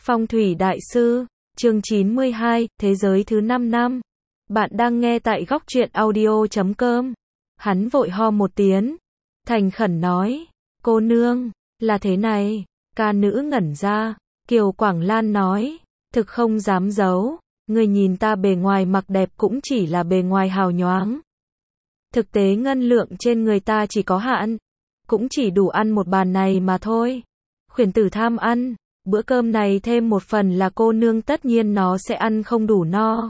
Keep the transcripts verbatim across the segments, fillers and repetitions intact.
Phong thủy đại sư, chương chín mươi hai, thế giới thứ năm năm. Bạn đang nghe tại góc truyện audio chấm com. Hắn vội ho một tiếng, thành khẩn nói, cô nương, là thế này. Ca nữ ngẩn ra, Kiều Quảng Lan nói, thực không dám giấu, người nhìn ta bề ngoài mặc đẹp cũng chỉ là bề ngoài hào nhoáng. Thực tế ngân lượng trên người ta chỉ có hạn, cũng chỉ đủ ăn một bàn này mà thôi. Khuyển tử tham ăn, bữa cơm này thêm một phần là cô nương tất nhiên nó sẽ ăn không đủ no.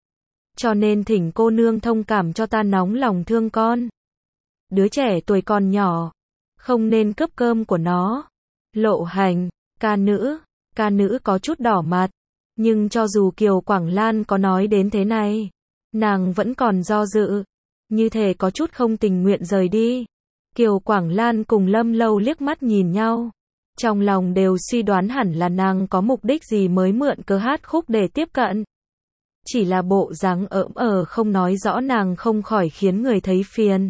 Cho nên thỉnh cô nương thông cảm cho ta nóng lòng thương con. Đứa trẻ tuổi còn nhỏ, không nên cướp cơm của nó. Lộ hành, ca nữ, ca nữ có chút đỏ mặt, nhưng cho dù Kiều Quảng Lan có nói đến thế này, nàng vẫn còn do dự, như thể có chút không tình nguyện rời đi. Kiều Quảng Lan cùng Lâm Lâu liếc mắt nhìn nhau, trong lòng đều suy đoán hẳn là nàng có mục đích gì mới mượn cớ hát khúc để tiếp cận. Chỉ là bộ dáng ỡm ờ không nói rõ nàng không khỏi khiến người thấy phiền.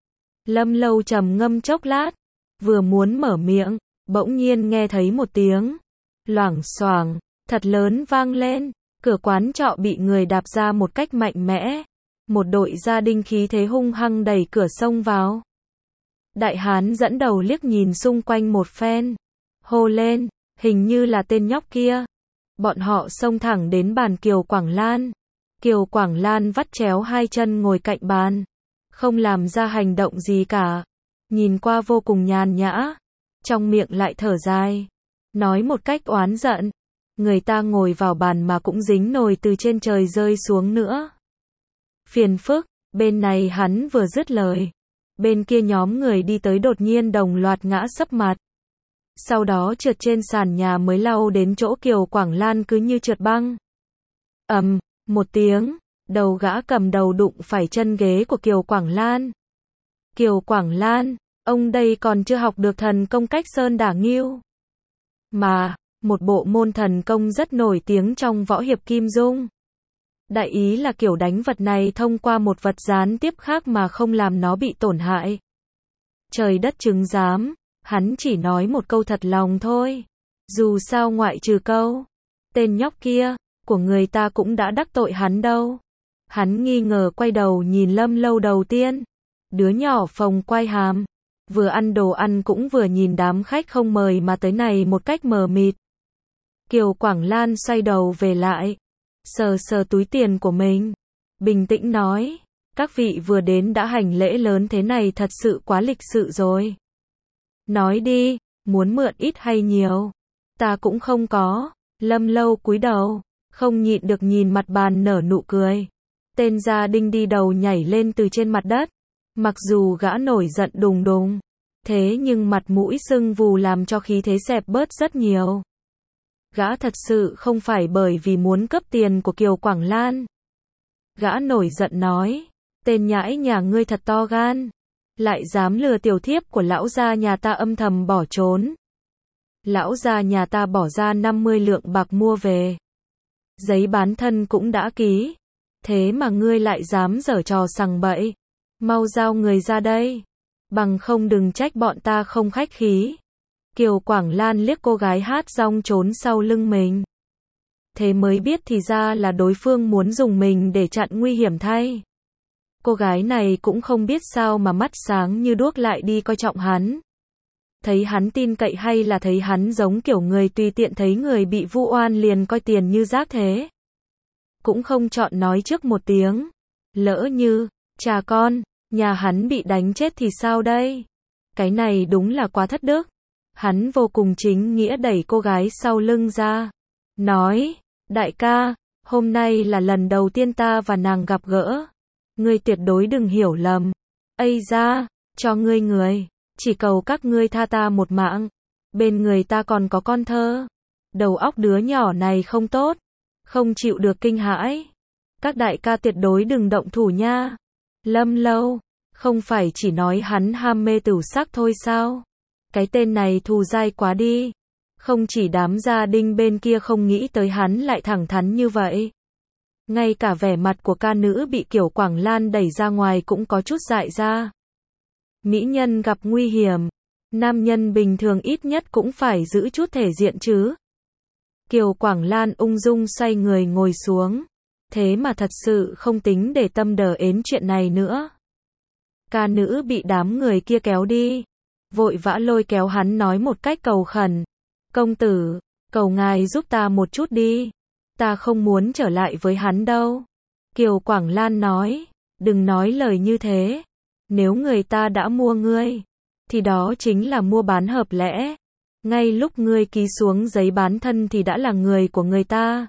Lâm Lâu trầm ngâm chốc lát, vừa muốn mở miệng, bỗng nhiên nghe thấy một tiếng loảng xoảng thật lớn vang lên, cửa quán trọ bị người đạp ra một cách mạnh mẽ. Một đội gia đình khí thế hung hăng đẩy cửa xông vào. Đại hán dẫn đầu liếc nhìn xung quanh một phen, hô lên, hình như là tên nhóc kia. Bọn họ xông thẳng đến bàn Kiều Quảng Lan. Kiều Quảng Lan vắt chéo hai chân ngồi cạnh bàn, không làm ra hành động gì cả, nhìn qua vô cùng nhàn nhã, trong miệng lại thở dài, nói một cách oán giận, người ta ngồi vào bàn mà cũng dính nồi từ trên trời rơi xuống nữa. Phiền phức, bên này hắn vừa dứt lời, bên kia nhóm người đi tới đột nhiên đồng loạt ngã sấp mặt. Sau đó trượt trên sàn nhà mới lau đến chỗ Kiều Quảng Lan cứ như trượt băng. Ầm, um, một tiếng, đầu gã cầm đầu đụng phải chân ghế của Kiều Quảng Lan. Kiều Quảng Lan, ông đây còn chưa học được thần công cách sơn đả ngưu. Mà, một bộ môn thần công rất nổi tiếng trong võ hiệp Kim Dung. Đại ý là kiểu đánh vật này thông qua một vật gián tiếp khác mà không làm nó bị tổn hại. Trời đất chứng giám, hắn chỉ nói một câu thật lòng thôi. Dù sao ngoại trừ câu, tên nhóc kia, của người ta cũng đã đắc tội hắn đâu. Hắn nghi ngờ quay đầu nhìn Lâm Lâu đầu tiên. Đứa nhỏ phồng quai hàm, vừa ăn đồ ăn cũng vừa nhìn đám khách không mời mà tới này một cách mờ mịt. Kiều Quảng Lan xoay đầu về lại, sờ sờ túi tiền của mình, bình tĩnh nói, các vị vừa đến đã hành lễ lớn thế này thật sự quá lịch sự rồi. Nói đi, muốn mượn ít hay nhiều? Ta cũng không có. Lâm Lâu cúi đầu, không nhịn được nhìn mặt bàn nở nụ cười. Tên gia đình đi đầu nhảy lên từ trên mặt đất. Mặc dù gã nổi giận đùng đùng, thế nhưng mặt mũi sưng vù làm cho khí thế xẹp bớt rất nhiều. Gã thật sự không phải bởi vì muốn cướp tiền của Kiều Quảng Lan. Gã nổi giận nói, tên nhãi nhà ngươi thật to gan, lại dám lừa tiểu thiếp của lão gia nhà ta âm thầm bỏ trốn. Lão gia nhà ta bỏ ra năm mươi lượng bạc mua về. Giấy bán thân cũng đã ký. Thế mà ngươi lại dám giở trò sằng bậy. Mau giao người ra đây. Bằng không đừng trách bọn ta không khách khí. Kiều Quảng Lan liếc cô gái hát rong trốn sau lưng mình. Thế mới biết thì ra là đối phương muốn dùng mình để chặn nguy hiểm thay. Cô gái này cũng không biết sao mà mắt sáng như đuốc lại đi coi trọng hắn. Thấy hắn tin cậy hay là thấy hắn giống kiểu người tùy tiện thấy người bị vu oan liền coi tiền như rác thế. Cũng không chọn nói trước một tiếng. Lỡ như, cha con, nhà hắn bị đánh chết thì sao đây? Cái này đúng là quá thất đức. Hắn vô cùng chính nghĩa đẩy cô gái sau lưng ra. Nói, đại ca, hôm nay là lần đầu tiên ta và nàng gặp gỡ. Ngươi tuyệt đối đừng hiểu lầm. Ây da, cho ngươi người, chỉ cầu các ngươi tha ta một mạng. Bên người ta còn có con thơ. Đầu óc đứa nhỏ này không tốt, không chịu được kinh hãi. Các đại ca tuyệt đối đừng động thủ nha. Lâm Lâu, không phải chỉ nói hắn ham mê tửu sắc thôi sao? Cái tên này thù dai quá đi. Không chỉ đám gia đình bên kia không nghĩ tới hắn lại thẳng thắn như vậy. Ngay cả vẻ mặt của ca nữ bị Kiều Quảng Lan đẩy ra ngoài cũng có chút dại ra. Mỹ nhân gặp nguy hiểm, nam nhân bình thường ít nhất cũng phải giữ chút thể diện chứ. Kiều Quảng Lan ung dung xoay người ngồi xuống. Thế mà thật sự không tính để tâm đờ ến chuyện này nữa. Ca nữ bị đám người kia kéo đi. Vội vã lôi kéo hắn nói một cách cầu khẩn. Công tử, cầu ngài giúp ta một chút đi. Ta không muốn trở lại với hắn đâu. Kiều Quảng Lan nói, đừng nói lời như thế. Nếu người ta đã mua ngươi, thì đó chính là mua bán hợp lẽ. Ngay lúc ngươi ký xuống giấy bán thân thì đã là người của người ta.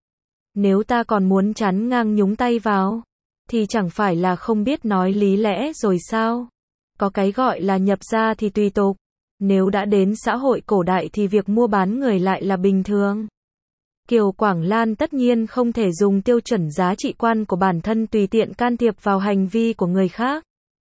Nếu ta còn muốn chắn ngang nhúng tay vào, thì chẳng phải là không biết nói lý lẽ rồi sao? Có cái gọi là nhập gia thì tùy tục. Nếu đã đến xã hội cổ đại thì việc mua bán người lại là bình thường. Kiều Quảng Lan tất nhiên không thể dùng tiêu chuẩn giá trị quan của bản thân tùy tiện can thiệp vào hành vi của người khác.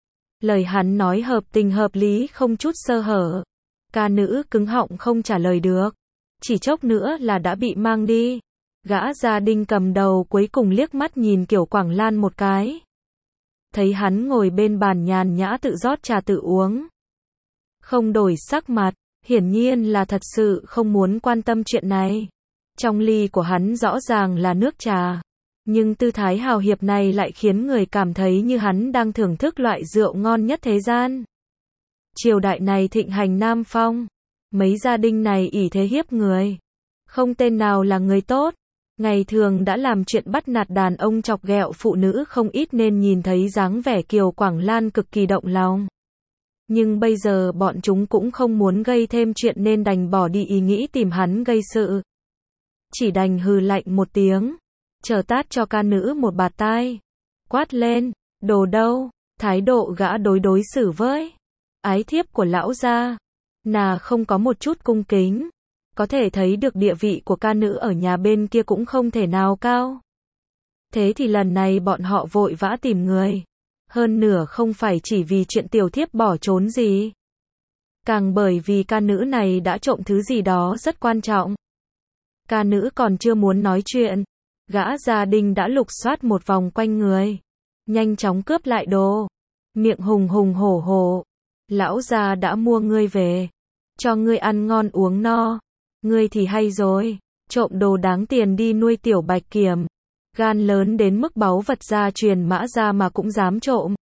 Lời hắn nói hợp tình hợp lý không chút sơ hở. Ca nữ cứng họng không trả lời được. Chỉ chốc nữa là đã bị mang đi. Gã gia đình cầm đầu cuối cùng liếc mắt nhìn Kiều Quảng Lan một cái. Thấy hắn ngồi bên bàn nhàn nhã tự rót trà tự uống. Không đổi sắc mặt, hiển nhiên là thật sự không muốn quan tâm chuyện này. Trong ly của hắn rõ ràng là nước trà. Nhưng tư thái hào hiệp này lại khiến người cảm thấy như hắn đang thưởng thức loại rượu ngon nhất thế gian. Triều đại này thịnh hành Nam Phong. Mấy gia đình này ỷ thế hiếp người. Không tên nào là người tốt. Ngày thường đã làm chuyện bắt nạt đàn ông chọc ghẹo phụ nữ không ít nên nhìn thấy dáng vẻ Kiều Quảng Lan cực kỳ động lòng. Nhưng bây giờ bọn chúng cũng không muốn gây thêm chuyện nên đành bỏ đi ý nghĩ tìm hắn gây sự. Chỉ đành hừ lạnh một tiếng. Chờ tát cho ca nữ một bạt tai. Quát lên, đồ đâu, thái độ gã đối đối xử với ái thiếp của lão gia. Nà không có một chút cung kính. Có thể thấy được địa vị của ca nữ ở nhà bên kia cũng không thể nào cao. Thế thì lần này bọn họ vội vã tìm người. Hơn nửa không phải chỉ vì chuyện tiểu thiếp bỏ trốn gì. Càng bởi vì ca nữ này đã trộm thứ gì đó rất quan trọng. Ca nữ còn chưa muốn nói chuyện. Gã gia đình đã lục soát một vòng quanh người. Nhanh chóng cướp lại đồ. Miệng hùng hùng hổ hổ. Lão gia đã mua ngươi về. Cho ngươi ăn ngon uống no. Ngươi thì hay rồi. Trộm đồ đáng tiền đi nuôi tiểu bạch kiểm. Gan lớn đến mức báu vật gia truyền Mã gia mà cũng dám trộm.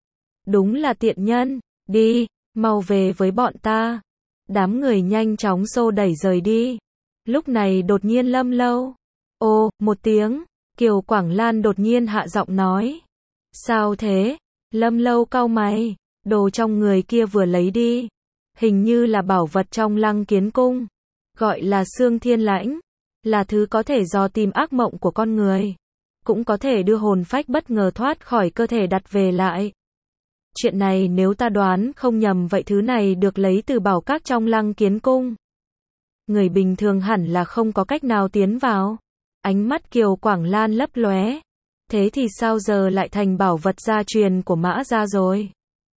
Đúng là tiện nhân. Đi, mau về với bọn ta. Đám người nhanh chóng xô đẩy rời đi. Lúc này đột nhiên Lâm Lâu. Ô, một tiếng. Kiều Quảng Lan đột nhiên hạ giọng nói. Sao thế? Lâm Lâu cau mày. Đồ trong người kia vừa lấy đi. Hình như là bảo vật trong Lăng Kiến Cung. Gọi là xương thiên lãnh. Là thứ có thể dò tìm ác mộng của con người. Cũng có thể đưa hồn phách bất ngờ thoát khỏi cơ thể đặt về lại. Chuyện này nếu ta đoán không nhầm vậy thứ này được lấy từ bảo các trong Lăng Kiến Cung. Người bình thường hẳn là không có cách nào tiến vào. Ánh mắt Kiều Quảng Lan lấp lóe. Thế thì sao giờ lại thành bảo vật gia truyền của Mã gia rồi?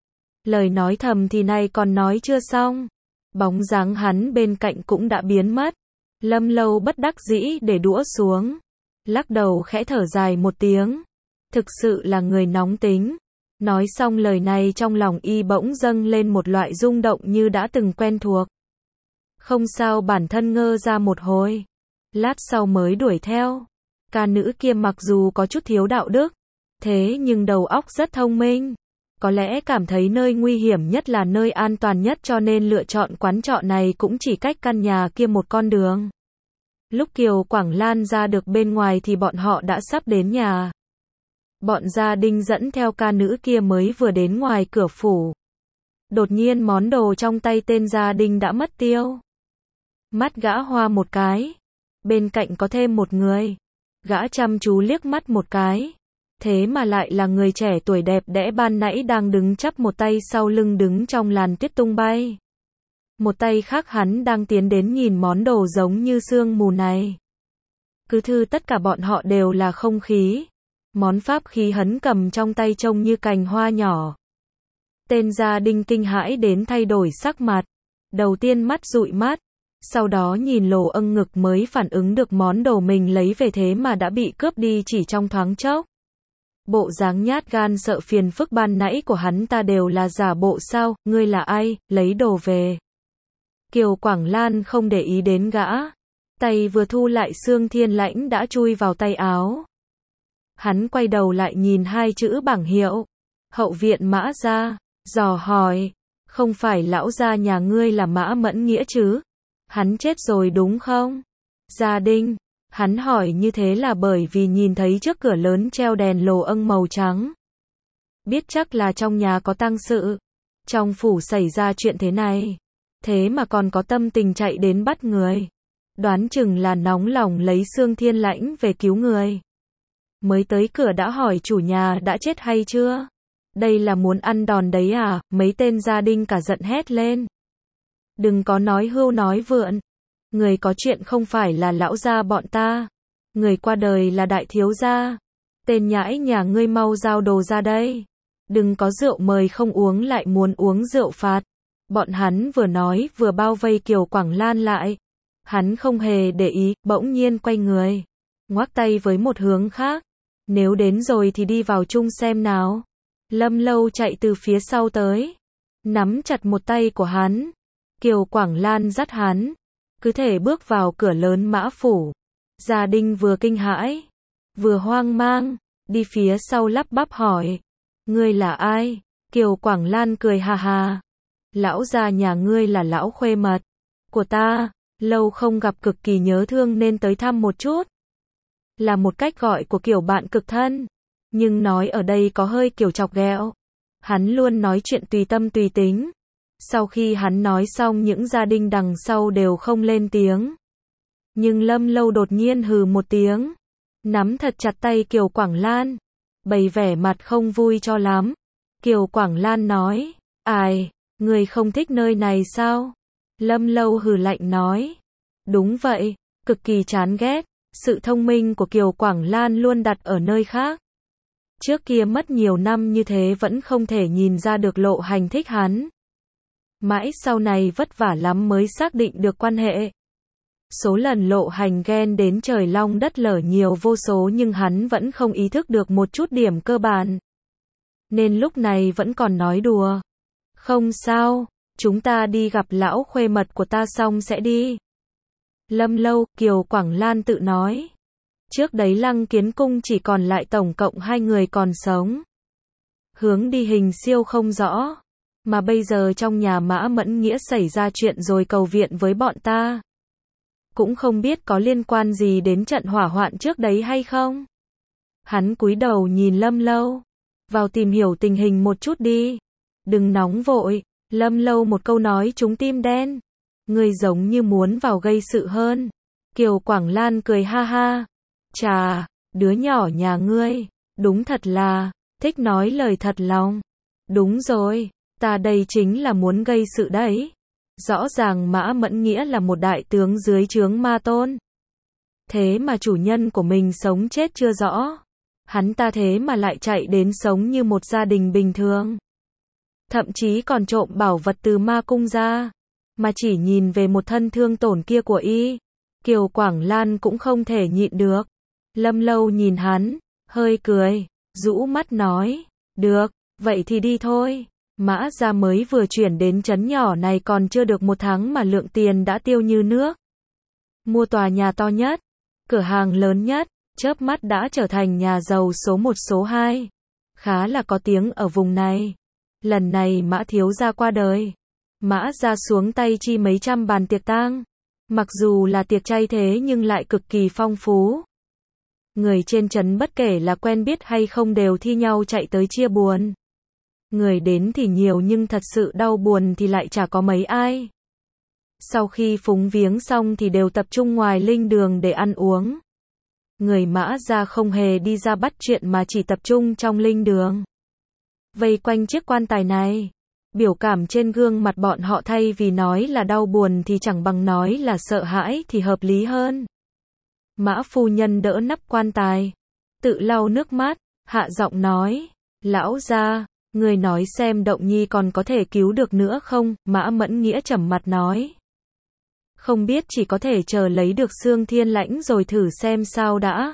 Lời nói thầm thì này còn nói chưa xong. Bóng dáng hắn bên cạnh cũng đã biến mất. Lâm Lâu bất đắc dĩ để đũa xuống. Lắc đầu khẽ thở dài một tiếng. Thực sự là người nóng tính. Nói xong lời này trong lòng y bỗng dâng lên một loại rung động như đã từng quen thuộc. Không sao bản thân ngơ ra một hồi. Lát sau mới đuổi theo. Ca nữ kia mặc dù có chút thiếu đạo đức. Thế nhưng đầu óc rất thông minh. Có lẽ cảm thấy nơi nguy hiểm nhất là nơi an toàn nhất cho nên lựa chọn quán trọ này cũng chỉ cách căn nhà kia một con đường. Lúc Kiều Quảng Lan ra được bên ngoài thì bọn họ đã sắp đến nhà. Bọn gia đình dẫn theo ca nữ kia mới vừa đến ngoài cửa phủ. Đột nhiên món đồ trong tay tên gia đình đã mất tiêu. Mắt gã hoa một cái. Bên cạnh có thêm một người. Gã chăm chú liếc mắt một cái. Thế mà lại là người trẻ tuổi đẹp đẽ ban nãy đang đứng chắp một tay sau lưng đứng trong làn tuyết tung bay. Một tay khác hắn đang tiến đến nhìn món đồ giống như sương mù này. Cứ thư tất cả bọn họ đều là không khí. Món pháp khí hắn cầm trong tay trông như cành hoa nhỏ. Tên gia đình kinh hãi đến thay đổi sắc mặt. Đầu tiên mắt dụi mắt. Sau đó nhìn lồ âng ngực mới phản ứng được món đồ mình lấy về thế mà đã bị cướp đi chỉ trong thoáng chốc. Bộ dáng nhát gan sợ phiền phức ban nãy của hắn ta đều là giả bộ sao, ngươi là ai, lấy đồ về. Kiều Quảng Lan không để ý đến gã. Tay vừa thu lại Xương Thiên Lãnh đã chui vào tay áo. Hắn quay đầu lại nhìn hai chữ bảng hiệu. Hậu viện Mã gia, dò hỏi. Không phải lão gia nhà ngươi là Mã Mẫn Nghĩa chứ? Hắn chết rồi đúng không? Gia Đinh. Hắn hỏi như thế là bởi vì nhìn thấy trước cửa lớn treo đèn lồ âng màu trắng. Biết chắc là trong nhà có tang sự. Trong phủ xảy ra chuyện thế này. Thế mà còn có tâm tình chạy đến bắt người. Đoán chừng là nóng lòng lấy Xương Thiên Lãnh về cứu người. Mới tới cửa đã hỏi chủ nhà đã chết hay chưa? Đây là muốn ăn đòn đấy à? Mấy tên gia đình cả giận hét lên. Đừng có nói hưu nói vượn. Người có chuyện không phải là lão gia bọn ta. Người qua đời là đại thiếu gia. Tên nhãi nhà ngươi mau giao đồ ra đây. Đừng có rượu mời không uống lại muốn uống rượu phạt. Bọn hắn vừa nói vừa bao vây Kiều Quảng Lan lại. Hắn không hề để ý, bỗng nhiên quay người. Ngoắc tay với một hướng khác. Nếu đến rồi thì đi vào chung xem nào. Lâm Lâu chạy từ phía sau tới. Nắm chặt một tay của hắn. Kiều Quảng Lan dắt hắn. Cứ thể bước vào cửa lớn Mã phủ. Gia Đinh vừa kinh hãi. Vừa hoang mang. Đi phía sau lắp bắp hỏi. Ngươi là ai? Kiều Quảng Lan cười hà hà. Lão gia nhà ngươi là lão khuê mật của ta. Lâu không gặp cực kỳ nhớ thương nên tới thăm một chút. Là một cách gọi của kiểu bạn cực thân. Nhưng nói ở đây có hơi kiểu chọc ghẹo. Hắn luôn nói chuyện tùy tâm tùy tính. Sau khi hắn nói xong những gia đình đằng sau đều không lên tiếng. Nhưng Lâm Lâu đột nhiên hừ một tiếng. Nắm thật chặt tay Kiều Quảng Lan. Bày vẻ mặt không vui cho lắm. Kiều Quảng Lan nói. Ai, người không thích nơi này sao? Lâm Lâu hừ lạnh nói. Đúng vậy, cực kỳ chán ghét. Sự thông minh của Kiều Quảng Lan luôn đặt ở nơi khác. Trước kia mất nhiều năm như thế vẫn không thể nhìn ra được Lộ Hành thích hắn. Mãi sau này vất vả lắm mới xác định được quan hệ. Số lần Lộ Hành ghen đến trời long đất lở nhiều vô số nhưng hắn vẫn không ý thức được một chút điểm cơ bản. Nên lúc này vẫn còn nói đùa. Không sao, chúng ta đi gặp lão khuê mật của ta xong sẽ đi. Lâm Lâu, Kiều Quảng Lan tự nói. Trước đấy Lăng Kiến Cung chỉ còn lại tổng cộng hai người còn sống. Hướng đi hình siêu không rõ. Mà bây giờ trong nhà Mã Mẫn Nghĩa xảy ra chuyện rồi cầu viện với bọn ta. Cũng không biết có liên quan gì đến trận hỏa hoạn trước đấy hay không. Hắn cúi đầu nhìn Lâm Lâu. Vào tìm hiểu tình hình một chút đi. Đừng nóng vội. Lâm Lâu một câu nói trúng tim đen. Ngươi giống như muốn vào gây sự hơn. Kiều Quảng Lan cười ha ha. Chà, đứa nhỏ nhà ngươi, đúng thật là, thích nói lời thật lòng. Đúng rồi, ta đây chính là muốn gây sự đấy. Rõ ràng Mã Mẫn Nghĩa là một đại tướng dưới trướng Ma Tôn. Thế mà chủ nhân của mình sống chết chưa rõ. Hắn ta thế mà lại chạy đến sống như một gia đình bình thường. Thậm chí còn trộm bảo vật từ ma cung ra. Mà chỉ nhìn về một thân thương tổn kia của y. Kiều Quảng Lan cũng không thể nhịn được. Lâm Lâu nhìn hắn, hơi cười, rũ mắt nói. Được, vậy thì đi thôi. Mã gia mới vừa chuyển đến trấn nhỏ này còn chưa được một tháng mà lượng tiền đã tiêu như nước. Mua tòa nhà to nhất, cửa hàng lớn nhất, chớp mắt đã trở thành nhà giàu số một số hai. Khá là có tiếng ở vùng này. Lần này Mã thiếu gia qua đời. Mã gia xuống tay chi mấy trăm bàn tiệc tang. Mặc dù là tiệc chay thế nhưng lại cực kỳ phong phú. Người trên trấn bất kể là quen biết hay không đều thi nhau chạy tới chia buồn. Người đến thì nhiều nhưng thật sự đau buồn thì lại chả có mấy ai. Sau khi phúng viếng xong thì đều tập trung ngoài linh đường để ăn uống. Người Mã gia không hề đi ra bắt chuyện mà chỉ tập trung trong linh đường. Vây quanh chiếc quan tài này. Biểu cảm trên gương mặt bọn họ thay vì nói là đau buồn thì chẳng bằng nói là sợ hãi thì hợp lý hơn. Mã phu nhân đỡ nắp quan tài. Tự lau nước mắt, hạ giọng nói. Lão gia, người nói xem Động Nhi còn có thể cứu được nữa không? Mã Mẫn Nghĩa trầm mặt nói. Không biết chỉ có thể chờ lấy được Xương Thiên Lãnh rồi thử xem sao đã.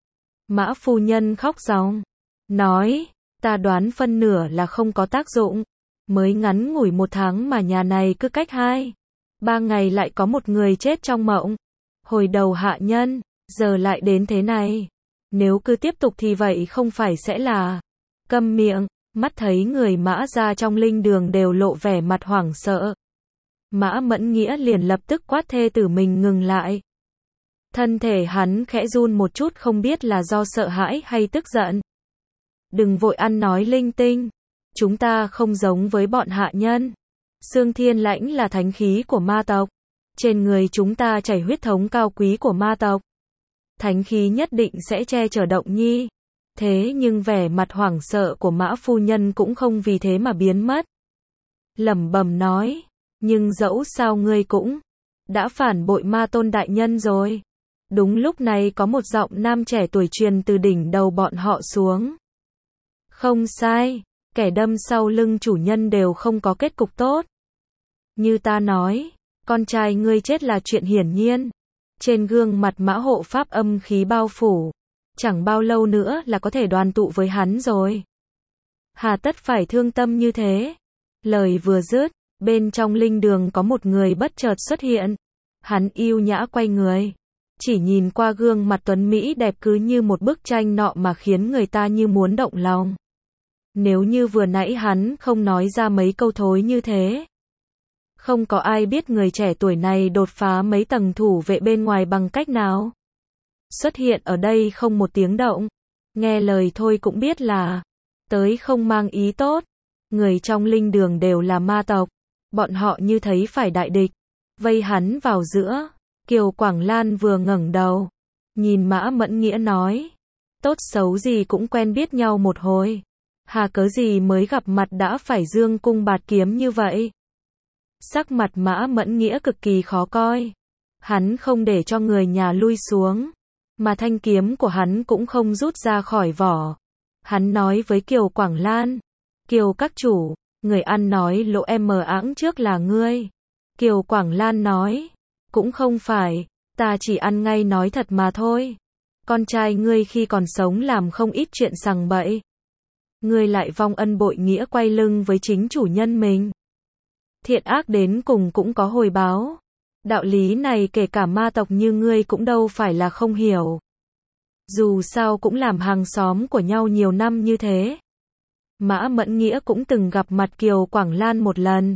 Mã phu nhân khóc ròng. Nói, ta đoán phân nửa là không có tác dụng. Mới ngắn ngủi một tháng mà nhà này cứ cách hai, ba ngày lại có một người chết trong mộng. Hồi đầu hạ nhân, giờ lại đến thế này. Nếu cứ tiếp tục thì vậy không phải sẽ là... Câm miệng, mắt thấy người Mã gia trong linh đường đều lộ vẻ mặt hoảng sợ. Mã Mẫn Nghĩa liền lập tức quát thê tử mình ngừng lại. Thân thể hắn khẽ run một chút, không biết là do sợ hãi hay tức giận. Đừng vội ăn nói linh tinh. Chúng ta không giống với bọn hạ nhân. Xương Thiên Lãnh là thánh khí của ma tộc. Trên người chúng ta chảy huyết thống cao quý của ma tộc. Thánh khí nhất định sẽ che chở Động Nhi. Thế nhưng vẻ mặt hoảng sợ của Mã phu nhân cũng không vì thế mà biến mất. Lẩm bẩm nói, nhưng dẫu sao ngươi cũng đã phản bội Ma Tôn đại nhân rồi. Đúng lúc này có một giọng nam trẻ tuổi truyền từ đỉnh đầu bọn họ xuống. Không sai, kẻ đâm sau lưng chủ nhân đều không có kết cục tốt. Như ta nói, con trai ngươi chết là chuyện hiển nhiên. Trên gương mặt Mã hộ pháp âm khí bao phủ. Chẳng bao lâu nữa là có thể đoàn tụ với hắn rồi. Hà tất phải thương tâm như thế. Lời vừa dứt, bên trong linh đường có một người bất chợt xuất hiện. Hắn yêu nhã quay người. Chỉ nhìn qua gương mặt tuấn Mỹ đẹp cứ như một bức tranh nọ mà khiến người ta như muốn động lòng. Nếu như vừa nãy hắn không nói ra mấy câu thối như thế. Không có ai biết người trẻ tuổi này đột phá mấy tầng thủ vệ bên ngoài bằng cách nào. Xuất hiện ở đây không một tiếng động. Nghe lời thôi cũng biết là tới không mang ý tốt. Người trong linh đường đều là ma tộc. Bọn họ như thấy phải đại địch. Vây hắn vào giữa. Kiều Quảng Lan vừa ngẩng đầu. Nhìn Mã Mẫn Nghĩa nói. Tốt xấu gì cũng quen biết nhau một hồi. Hà cớ gì mới gặp mặt đã phải dương cung bạt kiếm như vậy. Sắc mặt Mã Mẫn Nghĩa cực kỳ khó coi. Hắn không để cho người nhà lui xuống. Mà thanh kiếm của hắn cũng không rút ra khỏi vỏ. Hắn nói với Kiều Quảng Lan. Kiều các chủ, người ăn nói lộ em mờ ẵng trước là ngươi. Kiều Quảng Lan nói. Cũng không phải, ta chỉ ăn ngay nói thật mà thôi. Con trai ngươi khi còn sống làm không ít chuyện sằng bậy. Ngươi lại vong ân bội nghĩa quay lưng với chính chủ nhân mình. Thiện ác đến cùng cũng có hồi báo. Đạo lý này kể cả ma tộc như ngươi cũng đâu phải là không hiểu. Dù sao cũng làm hàng xóm của nhau nhiều năm như thế. Mã Mẫn Nghĩa cũng từng gặp mặt Kiều Quảng Lan một lần.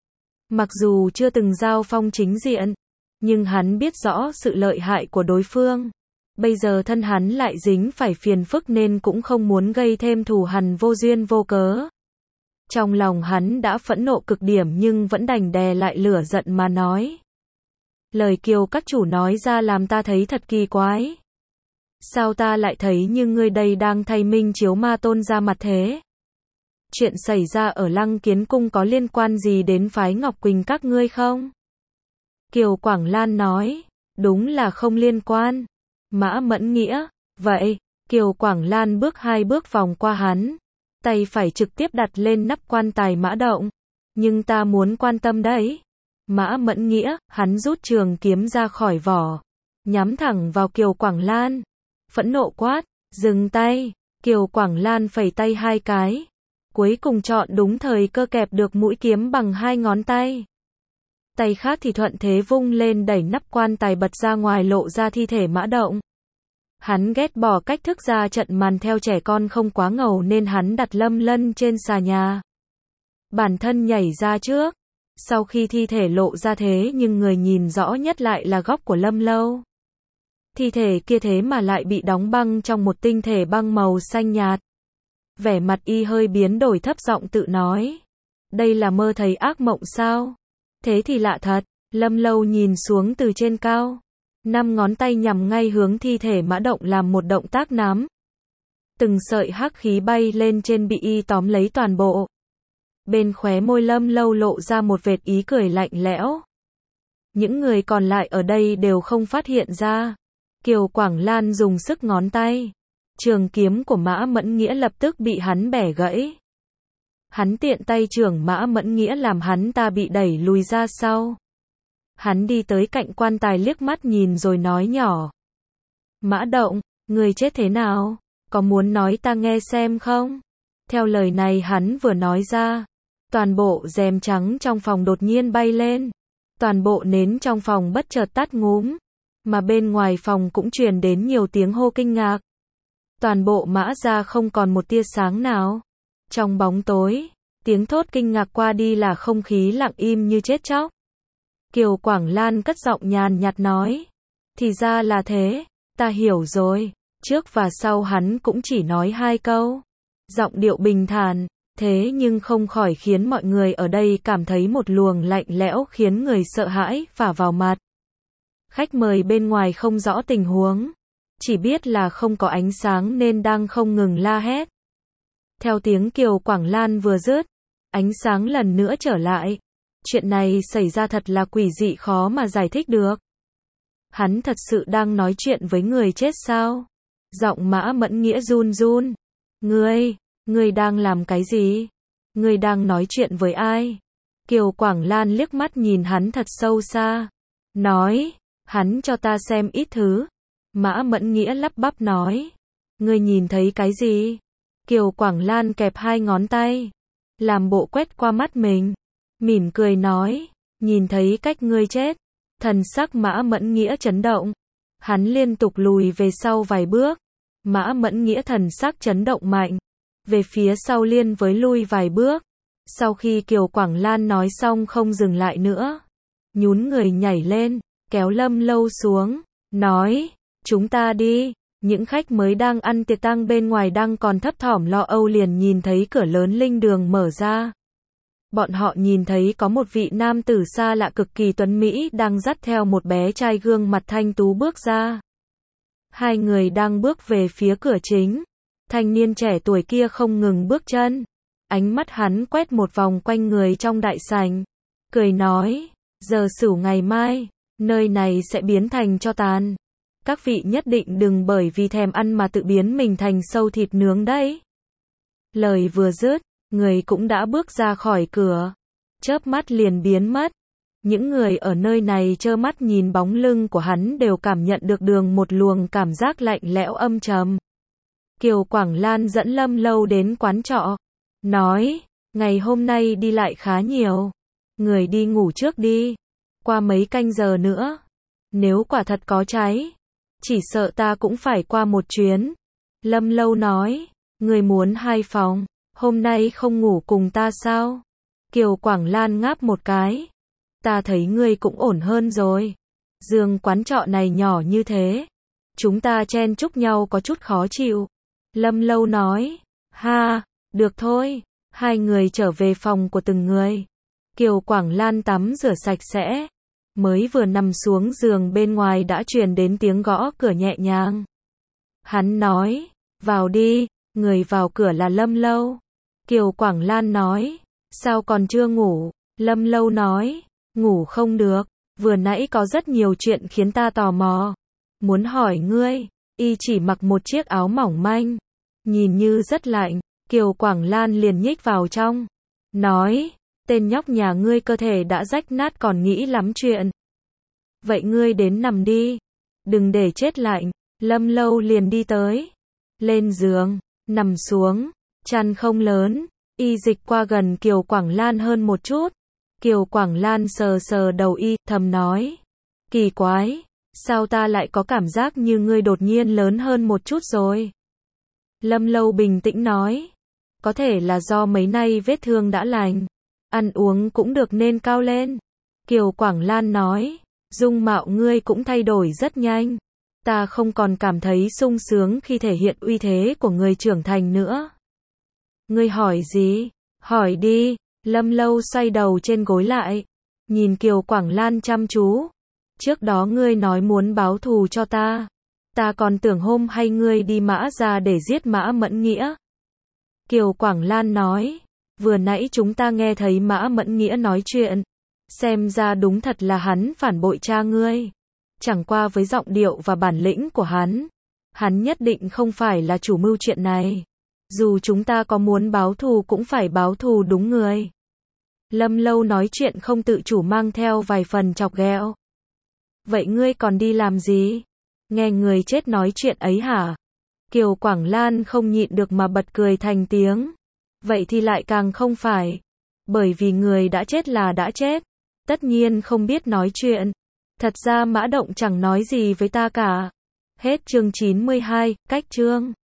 Mặc dù chưa từng giao phong chính diện, nhưng hắn biết rõ sự lợi hại của đối phương. Bây giờ thân hắn lại dính phải phiền phức nên cũng không muốn gây thêm thù hằn vô duyên vô cớ. Trong lòng hắn đã phẫn nộ cực điểm nhưng vẫn đành đè lại lửa giận mà nói. Lời Kiều các chủ nói ra làm ta thấy thật kỳ quái. Sao ta lại thấy như ngươi đây đang thay Minh Chiếu Ma Tôn ra mặt thế? Chuyện xảy ra ở Lăng Kiến Cung có liên quan gì đến phái Ngọc Quỳnh các ngươi không? Kiều Quảng Lan nói, đúng là không liên quan. Mã Mẫn Nghĩa, vậy, Kiều Quảng Lan bước hai bước vòng qua hắn, tay phải trực tiếp đặt lên nắp quan tài Mã Động. Nhưng ta muốn quan tâm đấy. Mã Mẫn Nghĩa, hắn rút trường kiếm ra khỏi vỏ, nhắm thẳng vào Kiều Quảng Lan. Phẫn nộ quát, dừng tay. Kiều Quảng Lan phẩy tay hai cái. Cuối cùng chọn đúng thời cơ kẹp được mũi kiếm bằng hai ngón tay. Tay khác thì thuận thế vung lên đẩy nắp quan tài bật ra ngoài lộ ra thi thể Mã Động. Hắn ghét bỏ cách thức ra trận màn theo trẻ con không quá ngầu nên hắn đặt Lâm Lân trên xà nhà. Bản thân nhảy ra trước. Sau khi thi thể lộ ra thế nhưng người nhìn rõ nhất lại là góc của Lâm Lâu. Thi thể kia thế mà lại bị đóng băng trong một tinh thể băng màu xanh nhạt. Vẻ mặt y hơi biến đổi thấp giọng tự nói. Đây là mơ thấy ác mộng sao? Thế thì lạ thật. Lâm Lâu nhìn xuống từ trên cao. Năm ngón tay nhằm ngay hướng thi thể Mã Động làm một động tác nắm. Từng sợi hắc khí bay lên trên bị y tóm lấy toàn bộ. Bên khóe môi Lâm Lâu lộ ra một vệt ý cười lạnh lẽo. Những người còn lại ở đây đều không phát hiện ra. Kiều Quảng Lan dùng sức ngón tay. Trường kiếm của Mã Mẫn Nghĩa lập tức bị hắn bẻ gãy. Hắn tiện tay chưởng Mã Mẫn Nghĩa làm hắn ta bị đẩy lùi ra sau. Hắn đi tới cạnh quan tài liếc mắt nhìn rồi nói nhỏ. Mã Động, người chết thế nào? Có muốn nói ta nghe xem không? Theo lời này hắn vừa nói ra. Toàn bộ rèm trắng trong phòng đột nhiên bay lên. Toàn bộ nến trong phòng bất chợt tắt ngúm. mà bên ngoài phòng cũng truyền đến nhiều tiếng hô kinh ngạc. Toàn bộ Mã gia không còn một tia sáng nào. Trong bóng tối, tiếng thốt kinh ngạc qua đi là không khí lặng im như chết chóc. Kiều Quảng Lan cất giọng nhàn nhạt nói, thì ra là thế, ta hiểu rồi. Trước và sau hắn cũng chỉ nói hai câu, giọng điệu bình thản, thế nhưng không khỏi khiến mọi người ở đây cảm thấy một luồng lạnh lẽo khiến người sợ hãi phả vào mặt. Khách mời bên ngoài không rõ tình huống, chỉ biết là không có ánh sáng nên đang không ngừng la hét. Theo tiếng Kiều Quảng Lan vừa dứt, ánh sáng lần nữa trở lại. Chuyện này xảy ra thật là quỷ dị khó mà giải thích được. Hắn thật sự đang nói chuyện với người chết sao? Giọng Mã Mẫn Nghĩa run run. Ngươi, ngươi đang làm cái gì? Ngươi đang nói chuyện với ai? Kiều Quảng Lan liếc mắt nhìn hắn thật sâu xa. Nói, hắn cho ta xem ít thứ. Mã Mẫn Nghĩa lắp bắp nói. Ngươi nhìn thấy cái gì? Kiều Quảng Lan kẹp hai ngón tay, làm bộ quét qua mắt mình, mỉm cười nói, nhìn thấy cách ngươi chết. Thần sắc Mã Mẫn Nghĩa chấn động, hắn liên tục lùi về sau vài bước. Mã Mẫn Nghĩa thần sắc chấn động mạnh, về phía sau liên với lui vài bước. Sau khi Kiều Quảng Lan nói xong không dừng lại nữa, nhún người nhảy lên, kéo Lâm Lâu xuống, nói, chúng ta đi. Những khách mới đang ăn tiệc tang bên ngoài đang còn thấp thỏm lo âu liền nhìn thấy cửa lớn linh đường mở ra. Bọn họ nhìn thấy có một vị nam tử xa lạ cực kỳ tuấn mỹ đang dắt theo một bé trai gương mặt thanh tú bước ra. Hai người đang bước về phía cửa chính. Thanh niên trẻ tuổi kia không ngừng bước chân. Ánh mắt hắn quét một vòng quanh người trong đại sảnh. Cười nói, giờ sửu ngày mai, nơi này sẽ biến thành tro tàn. Các vị nhất định đừng bởi vì thèm ăn mà tự biến mình thành sâu thịt nướng đấy. Lời vừa dứt, người cũng đã bước ra khỏi cửa, chớp mắt liền biến mất. Những người ở nơi này trơ mắt nhìn bóng lưng của hắn đều cảm nhận được đường một luồng cảm giác lạnh lẽo âm trầm. Kiều Quảng Lan dẫn Lâm Lâu đến quán trọ, nói, ngày hôm nay đi lại khá nhiều, người đi ngủ trước đi, qua mấy canh giờ nữa, nếu quả thật có cháy, chỉ sợ ta cũng phải qua một chuyến. Lâm Lâu nói, người muốn hai phòng, hôm nay không ngủ cùng ta sao? Kiều Quảng Lan ngáp một cái. Ta thấy ngươi cũng ổn hơn rồi. Giường quán trọ này nhỏ như thế, chúng ta chen chúc nhau có chút khó chịu. Lâm Lâu nói, ha, được thôi. Hai người trở về phòng của từng người. Kiều Quảng Lan tắm rửa sạch sẽ, mới vừa nằm xuống giường bên ngoài đã truyền đến tiếng gõ cửa nhẹ nhàng. Hắn nói, vào đi. Người vào cửa là Lâm Lâu. Kiều Quảng Lan nói, sao còn chưa ngủ? Lâm Lâu nói, ngủ không được, vừa nãy có rất nhiều chuyện khiến ta tò mò. Muốn hỏi ngươi, y chỉ mặc một chiếc áo mỏng manh, nhìn như rất lạnh. Kiều Quảng Lan liền nhích vào trong, nói, tên nhóc nhà ngươi cơ thể đã rách nát còn nghĩ lắm chuyện. Vậy ngươi đến nằm đi, đừng để chết lạnh. Lâm Lâu liền đi tới, lên giường, nằm xuống, chăn không lớn, y dịch qua gần Kiều Quảng Lan hơn một chút. Kiều Quảng Lan sờ sờ đầu y, thầm nói, kỳ quái, sao ta lại có cảm giác như ngươi đột nhiên lớn hơn một chút rồi. Lâm Lâu bình tĩnh nói, có thể là do mấy nay vết thương đã lành, ăn uống cũng được nên cao lên. Kiều Quảng Lan nói, dung mạo ngươi cũng thay đổi rất nhanh. Ta không còn cảm thấy sung sướng khi thể hiện uy thế của người trưởng thành nữa. Ngươi hỏi gì? Hỏi đi. Lâm Lâu xoay đầu trên gối lại, nhìn Kiều Quảng Lan chăm chú. Trước đó ngươi nói muốn báo thù cho ta. Ta còn tưởng hôm hay ngươi đi Mã ra để giết Mã Mẫn Nghĩa. Kiều Quảng Lan nói, vừa nãy chúng ta nghe thấy Mã Mẫn Nghĩa nói chuyện. Xem ra đúng thật là hắn phản bội cha ngươi. Chẳng qua với giọng điệu và bản lĩnh của hắn, hắn nhất định không phải là chủ mưu chuyện này. Dù chúng ta có muốn báo thù cũng phải báo thù đúng người. Lâm Lâu nói chuyện không tự chủ mang theo vài phần chọc ghẹo. Vậy ngươi còn đi làm gì? Nghe người chết nói chuyện ấy hả? Kiều Quảng Lan không nhịn được mà bật cười thành tiếng. Vậy thì lại càng không phải. Bởi vì người đã chết là đã chết. Tất nhiên không biết nói chuyện. Thật ra Mã Động chẳng nói gì với ta cả. Hết chương chín mươi hai, cách chương